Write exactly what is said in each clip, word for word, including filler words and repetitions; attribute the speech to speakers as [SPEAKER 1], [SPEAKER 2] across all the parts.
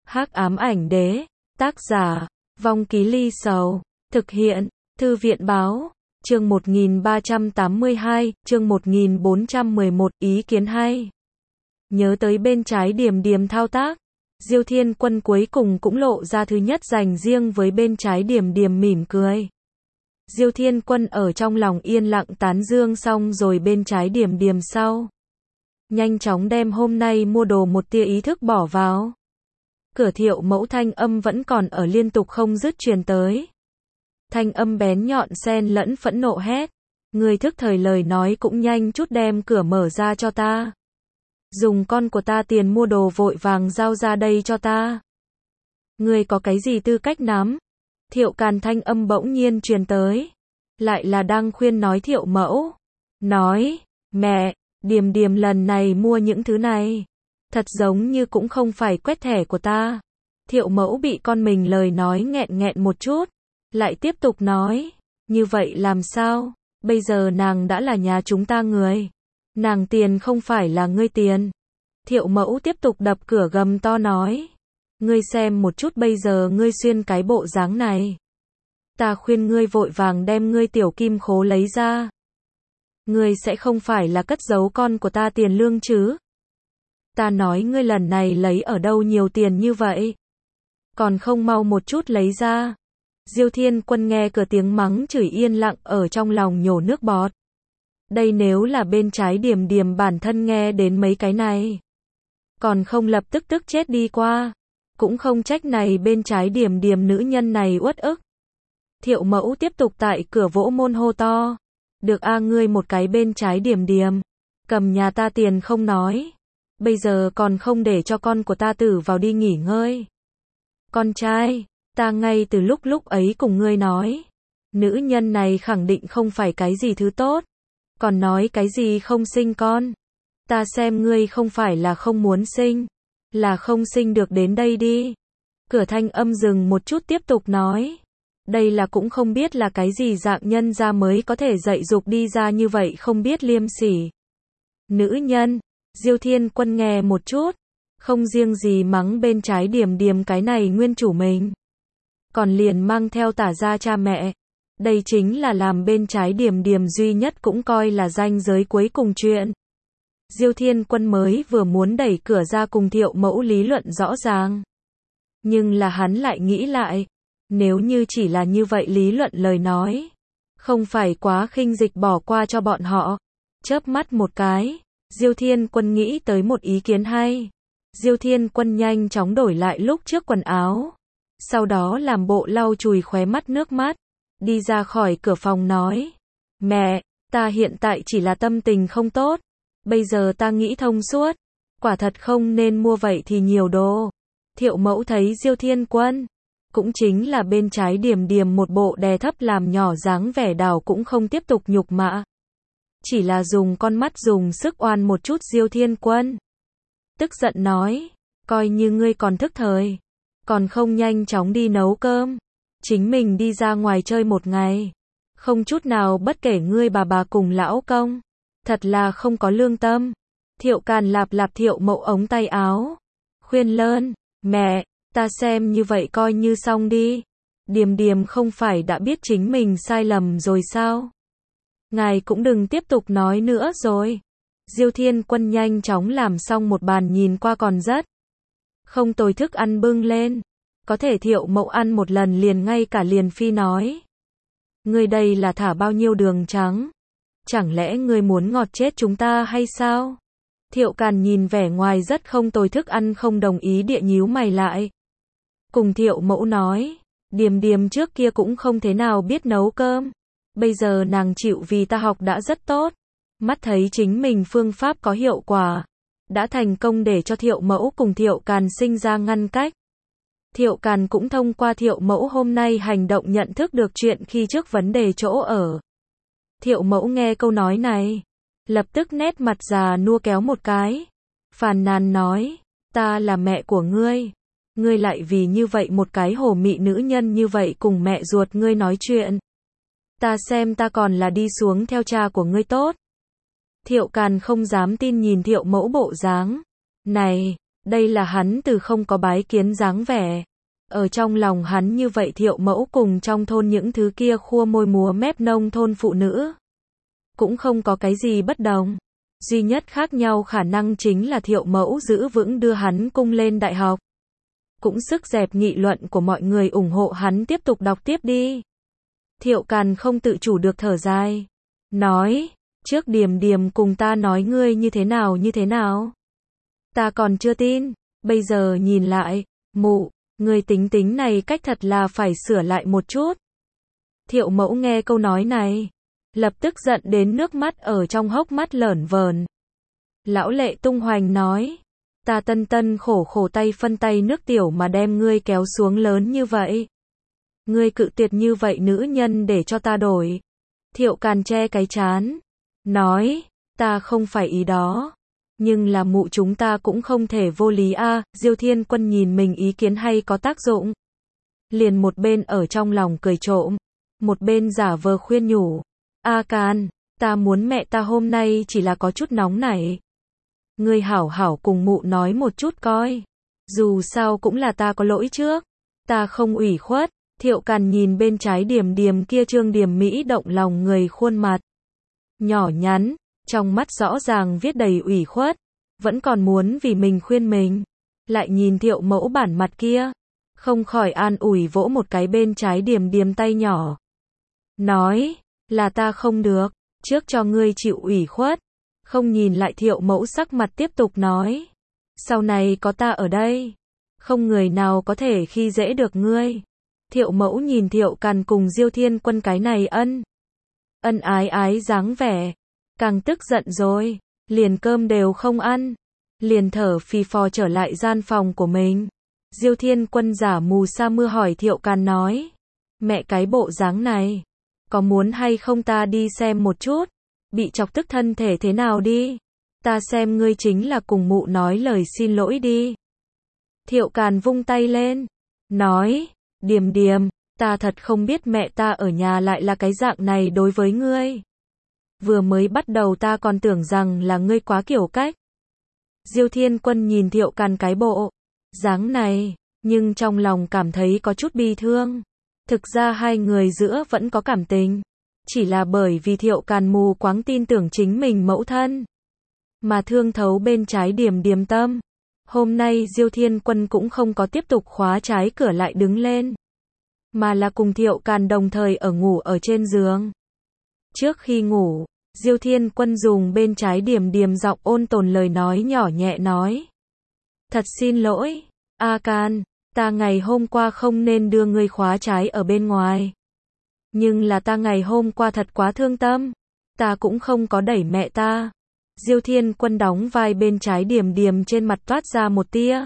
[SPEAKER 1] Hắc ám ảnh đế, tác giả, Vong Ký Ly Sầu, thực hiện, Thư viện báo, chương một nghìn ba trăm tám mươi hai, chương một nghìn bốn trăm mười một, ý kiến hay. Nhớ tới bên trái Điềm Điềm thao tác, Diêu Thiên Quân cuối cùng cũng lộ ra thứ nhất dành riêng với bên trái Điềm Điềm mỉm cười. Diêu Thiên Quân ở trong lòng yên lặng tán dương xong rồi bên trái Điềm Điềm sau. Nhanh chóng đem hôm nay mua đồ một tia ý thức bỏ vào. Cửa Thiệu Mẫu thanh âm vẫn còn ở liên tục không dứt truyền tới. Thanh âm bén nhọn xen lẫn phẫn nộ hét. Người thức thời lời nói cũng nhanh chút đem cửa mở ra cho ta. Dùng con của ta tiền mua đồ vội vàng giao ra đây cho ta. Người có cái gì tư cách nắm? Thiệu Càn thanh âm bỗng nhiên truyền tới. Lại là đang khuyên nói Thiệu Mẫu. Nói, mẹ, Điềm Điềm lần này mua những thứ này. Thật giống như cũng không phải quét thẻ của ta. Thiệu Mẫu bị con mình lời nói nghẹn nghẹn một chút. Lại tiếp tục nói. Như vậy làm sao? Bây giờ nàng đã là nhà chúng ta người. Nàng tiền không phải là ngươi tiền. Thiệu Mẫu tiếp tục đập cửa gầm to nói. Ngươi xem một chút bây giờ ngươi xuyên cái bộ dáng này. Ta khuyên ngươi vội vàng đem ngươi tiểu kim khố lấy ra. Ngươi sẽ không phải là cất giấu con của ta tiền lương chứ? Ta nói ngươi lần này lấy ở đâu nhiều tiền như vậy? Còn không mau một chút lấy ra. Diêu Thiên Quân nghe cửa tiếng mắng chửi yên lặng ở trong lòng nhổ nước bọt. Đây nếu là bên trái Điềm Điềm bản thân nghe đến mấy cái này. Còn không lập tức tức chết đi qua. Cũng không trách này bên trái Điềm Điềm nữ nhân này uất ức. Thiệu Mẫu tiếp tục tại cửa vỗ môn hô to. Được a ngươi một cái bên trái Điềm Điềm. Cầm nhà ta tiền không nói. Bây giờ còn không để cho con của ta tử vào đi nghỉ ngơi. Con trai, ta ngay từ lúc lúc ấy cùng ngươi nói. Nữ nhân này khẳng định không phải cái gì thứ tốt. Còn nói cái gì không sinh con. Ta xem ngươi không phải là không muốn sinh. Là không sinh được đến đây đi. Cửa thanh âm dừng một chút tiếp tục nói. Đây là cũng không biết là cái gì dạng nhân ra mới có thể dạy dục đi ra như vậy không biết liêm sỉ. Nữ nhân, Diêu Thiên Quân nghe một chút. Không riêng gì mắng bên trái Điềm Điềm cái này nguyên chủ mình. Còn liền mang theo tả ra cha mẹ. Đây chính là làm bên trái Điềm Điềm duy nhất cũng coi là ranh giới cuối cùng chuyện. Diêu Thiên Quân mới vừa muốn đẩy cửa ra cùng Thiệu Mẫu lý luận rõ ràng. Nhưng là hắn lại nghĩ lại. Nếu như chỉ là như vậy lý luận lời nói. Không phải quá khinh dịch bỏ qua cho bọn họ. Chớp mắt một cái. Diêu Thiên Quân nghĩ tới một ý kiến hay. Diêu Thiên Quân nhanh chóng đổi lại lúc trước quần áo. Sau đó làm bộ lau chùi khóe mắt nước mắt. Đi ra khỏi cửa phòng nói. Mẹ, ta hiện tại chỉ là tâm tình không tốt. Bây giờ ta nghĩ thông suốt. Quả thật không nên mua vậy thì nhiều đồ. Thiệu Mẫu thấy Diêu Thiên Quân. Cũng chính là bên trái Điềm Điềm một bộ đè thấp làm nhỏ dáng vẻ đảo cũng không tiếp tục nhục mạ. Chỉ là dùng con mắt dùng sức oan một chút Diêu Thiên Quân. Tức giận nói. Coi như ngươi còn thức thời. Còn không nhanh chóng đi nấu cơm. Chính mình đi ra ngoài chơi một ngày. Không chút nào bất kể ngươi bà bà cùng lão công. Thật là không có lương tâm. Thiệu Càn lạp lạp Thiệu Mẫu ống tay áo. Khuyên lơn. Mẹ, ta xem như vậy coi như xong đi. Điềm Điềm không phải đã biết chính mình sai lầm rồi sao? Ngài cũng đừng tiếp tục nói nữa rồi. Diêu Thiên Quân nhanh chóng làm xong một bàn nhìn qua còn rất. Không tồi thức ăn bưng lên. Có thể Thiệu Mẫu ăn một lần liền ngay cả liền phi nói. Ngươi đây là thả bao nhiêu đường trắng? Chẳng lẽ ngươi muốn ngọt chết chúng ta hay sao? Thiệu Càn nhìn vẻ ngoài rất không tồi thức ăn không đồng ý địa nhíu mày lại. Cùng Thiệu Mẫu nói. Điềm Điềm trước kia cũng không thế nào biết nấu cơm. Bây giờ nàng chịu vì ta học đã rất tốt. Mắt thấy chính mình phương pháp có hiệu quả. Đã thành công để cho Thiệu Mẫu cùng Thiệu Càn sinh ra ngăn cách. Thiệu Càn cũng thông qua Thiệu Mẫu hôm nay hành động nhận thức được chuyện khi trước vấn đề chỗ ở. Thiệu Mẫu nghe câu nói này. Lập tức nét mặt già nua kéo một cái. Phàn nàn nói. Ta là mẹ của ngươi. Ngươi lại vì như vậy một cái hồ mị nữ nhân như vậy cùng mẹ ruột ngươi nói chuyện. Ta xem ta còn là đi xuống theo cha của ngươi tốt. Thiệu Càn không dám tin nhìn Thiệu Mẫu bộ dáng. Này, Đây là hắn từ không có bái kiến dáng vẻ. Ở trong lòng hắn như vậy Thiệu Mẫu cùng trong thôn những thứ kia khua môi múa mép nông thôn phụ nữ. Cũng không có cái gì bất đồng. Duy nhất khác nhau khả năng chính là Thiệu Mẫu giữ vững đưa hắn cung lên đại học. Cũng sức dẹp nghị luận của mọi người ủng hộ hắn tiếp tục đọc tiếp đi. Thiệu Càn không tự chủ được thở dài. Nói, trước Điềm Điềm cùng ta nói ngươi như thế nào như thế nào. Ta còn chưa tin, bây giờ nhìn lại, mụ, người tính tính này cách thật là phải sửa lại một chút. Thiệu Mẫu nghe câu nói này, lập tức giận đến nước mắt ở trong hốc mắt lởn vởn. Lão Lệ tung hoành nói, ta tân tân khổ khổ tay phân tay nước tiểu mà đem ngươi kéo xuống lớn như vậy. Ngươi cự tuyệt như vậy nữ nhân để cho ta đổi. Thiệu Càn che cái trán, nói, ta không phải ý đó. Nhưng là mụ chúng ta cũng không thể vô lý a. À. Diêu Thiên Quân nhìn mình ý kiến hay có tác dụng. Liền một bên ở trong lòng cười trộm, một bên giả vờ khuyên nhủ. A Càn, ta muốn mẹ ta hôm nay chỉ là có chút nóng nảy. Ngươi hảo hảo cùng mụ nói một chút coi. Dù sao cũng là ta có lỗi trước. Ta không ủy khuất. Thiệu Càn nhìn bên trái Điềm Điềm kia trương điềm mỹ động lòng người khuôn mặt. Nhỏ nhắn, trong mắt rõ ràng viết đầy ủy khuất. Vẫn còn muốn vì mình khuyên mình. Lại nhìn Thiệu Mẫu bản mặt kia. Không khỏi an ủi vỗ một cái bên trái Điềm Điềm tay nhỏ. Nói, là ta không được, trước cho ngươi chịu ủy khuất. Không nhìn lại Thiệu Mẫu sắc mặt tiếp tục nói. Sau này có ta ở đây. Không người nào có thể khi dễ được ngươi. Thiệu Mẫu nhìn Thiệu Càn cùng Diêu Thiên Quân cái này ân. Ân ái ái dáng vẻ. Càng tức giận rồi. Liền cơm đều không ăn. Liền thở phì phò trở lại gian phòng của mình. Diêu Thiên Quân giả mù sa mưa hỏi Thiệu Càn nói. Mẹ cái bộ dáng này. Có muốn hay không ta đi xem một chút. Bị chọc tức thân thể thế nào đi. Ta xem ngươi chính là cùng mụ nói lời xin lỗi đi. Thiệu Càn vung tay lên. Nói. Điềm Điềm, ta thật không biết mẹ ta ở nhà lại là cái dạng này đối với ngươi. Vừa mới bắt đầu ta còn tưởng rằng là ngươi quá kiểu cách. Diêu Thiên Quân nhìn Thiệu Càn cái bộ dáng này, nhưng trong lòng cảm thấy có chút bi thương. Thực ra hai người giữa vẫn có cảm tình. Chỉ là bởi vì Thiệu Càn mù quáng tin tưởng chính mình mẫu thân. Mà thương thấu bên trái Điềm Điềm tâm. Hôm nay Diêu Thiên Quân cũng không có tiếp tục khóa trái cửa lại đứng lên. Mà là cùng Thiệu Càn đồng thời ở ngủ ở trên giường. Trước khi ngủ, Diêu Thiên Quân dùng bên trái Điềm Điềm giọng ôn tồn lời nói nhỏ nhẹ nói. Thật xin lỗi, A Càn, ta ngày hôm qua không nên đưa ngươi khóa trái ở bên ngoài. Nhưng là ta ngày hôm qua thật quá thương tâm. Ta cũng không có đẩy mẹ ta. Diêu Thiên Quân đóng vai bên trái Điềm Điềm trên mặt toát ra một tia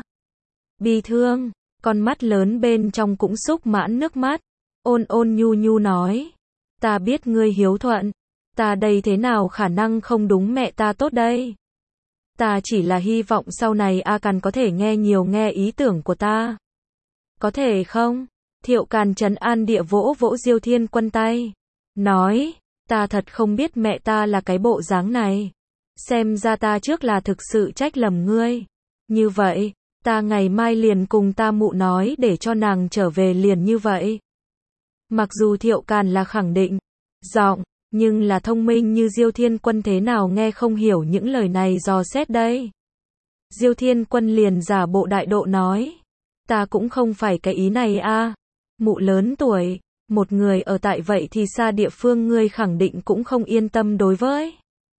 [SPEAKER 1] bi thương, con mắt lớn bên trong cũng xúc mãn nước mắt. Ôn ôn nhu nhu nói. Ta biết ngươi hiếu thuận. Ta đây thế nào khả năng không đúng mẹ ta tốt đây. Ta chỉ là hy vọng sau này A Càn có thể nghe nhiều nghe ý tưởng của ta. Có thể không? Thiệu Càn trấn an địa vỗ vỗ Diêu Thiên Quân tay. Nói. Ta thật không biết mẹ ta là cái bộ dáng này. Xem ra ta trước là thực sự trách lầm ngươi. Như vậy, ta ngày mai liền cùng ta mụ nói để cho nàng trở về liền như vậy. Mặc dù Thiệu Càn là khẳng định, giọng, nhưng là thông minh như Diêu Thiên Quân thế nào nghe không hiểu những lời này dò xét đây. Diêu Thiên Quân liền giả bộ đại độ nói. Ta cũng không phải cái ý này a. À. Mụ lớn tuổi, một người ở tại vậy thì xa địa phương ngươi khẳng định cũng không yên tâm đối với.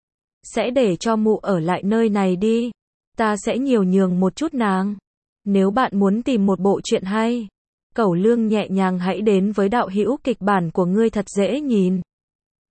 [SPEAKER 1] Sẽ để cho mụ ở lại nơi này đi. Ta sẽ nhiều nhường một chút nàng. Nếu bạn muốn tìm một bộ truyện hay, Cẩu Lương nhẹ nhàng hãy đến với đạo hữu kịch bản của ngươi thật dễ nhìn.